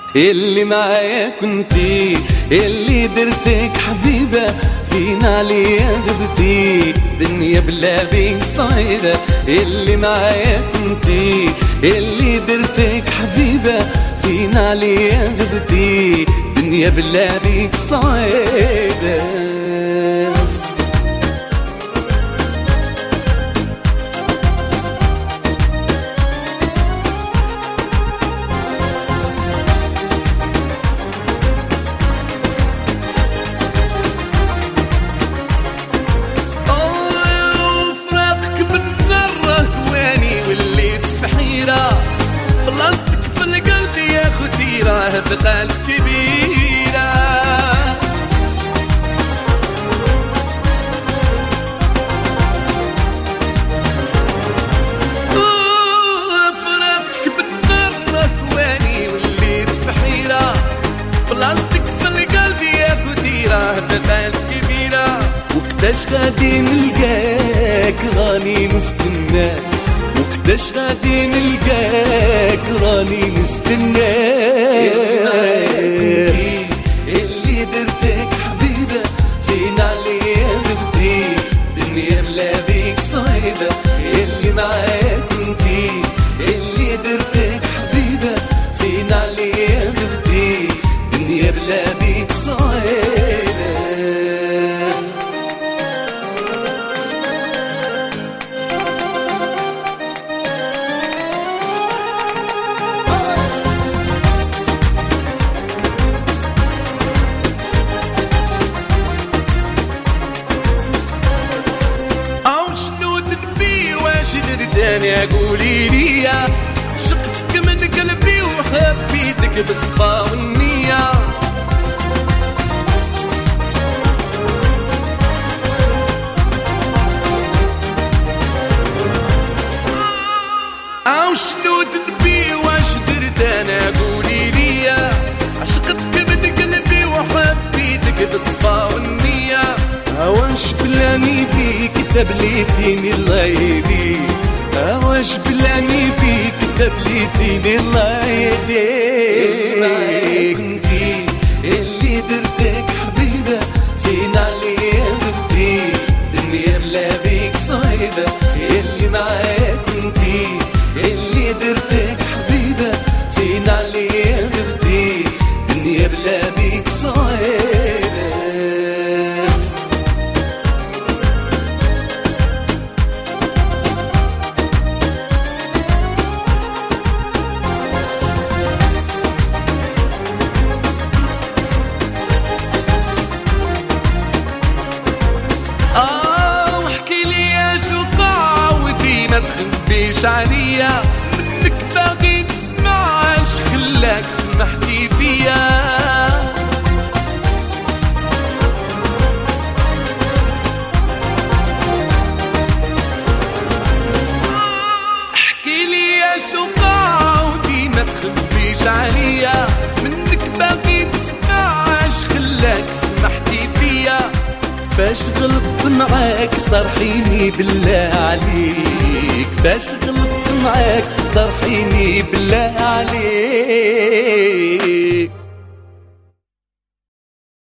اللي معايا كنتي، اللي درتك حبيبة، فينا عليا غبتي، دنيا بلا بيك صعيبة. اللي معايا كنتي، اللي درتك حبيبة، فينا عليا غبتي، دنيا بلا بيك صعيبة. بلاصتك في القلب يا ختيرة بقلب كبيرة. فراقك بالنار رهواني وليت في حيرة. بلاصتك في القلب يا ختيرة بقلب كبيرة. وقتاش غادي نلقاك راني نستناك، وقتاش غادي نلقاك راني نستناك. اللي درتك حبيبة، فينا عليا غبتي، دنيا بلا بيك صعيبة. اللي معاك كنتي، اللي درتك حبيبة، فينا عليا غبتي، دنيا بلا بيك صعيبة. تاني قولي ليا، عشقتك من قلبي وحبيتك بالصفا والنية. شنو ذنبي واش درت انا قولي ليا، عشقتك من قلبي وحبيتك بالصفا والنية. واش بلاني بيك تبليتيني الله يهديك، واش بلاني بيك تبليتيني الله يهديك. كنتي اللي درتك حبيبة، فينا عليا غبتي، دنيا بلا بيك صعيبة. اللي معايا كنتي، اللي درتك حبيبة، فينا عليا غبتي، دنيا بلا بيك صعيبة. تخبيش عليا، منك باغي نسمع اش خلاك سمحتي فيا. احكي لي اش وقع وديما تخبيش عليا، منك باغي نسمع اش خلاك سمحتي فيا. فاش غلطت معاك صرحيني بالله عليك، فاش غلطت معاك صرحيني بالله عليك.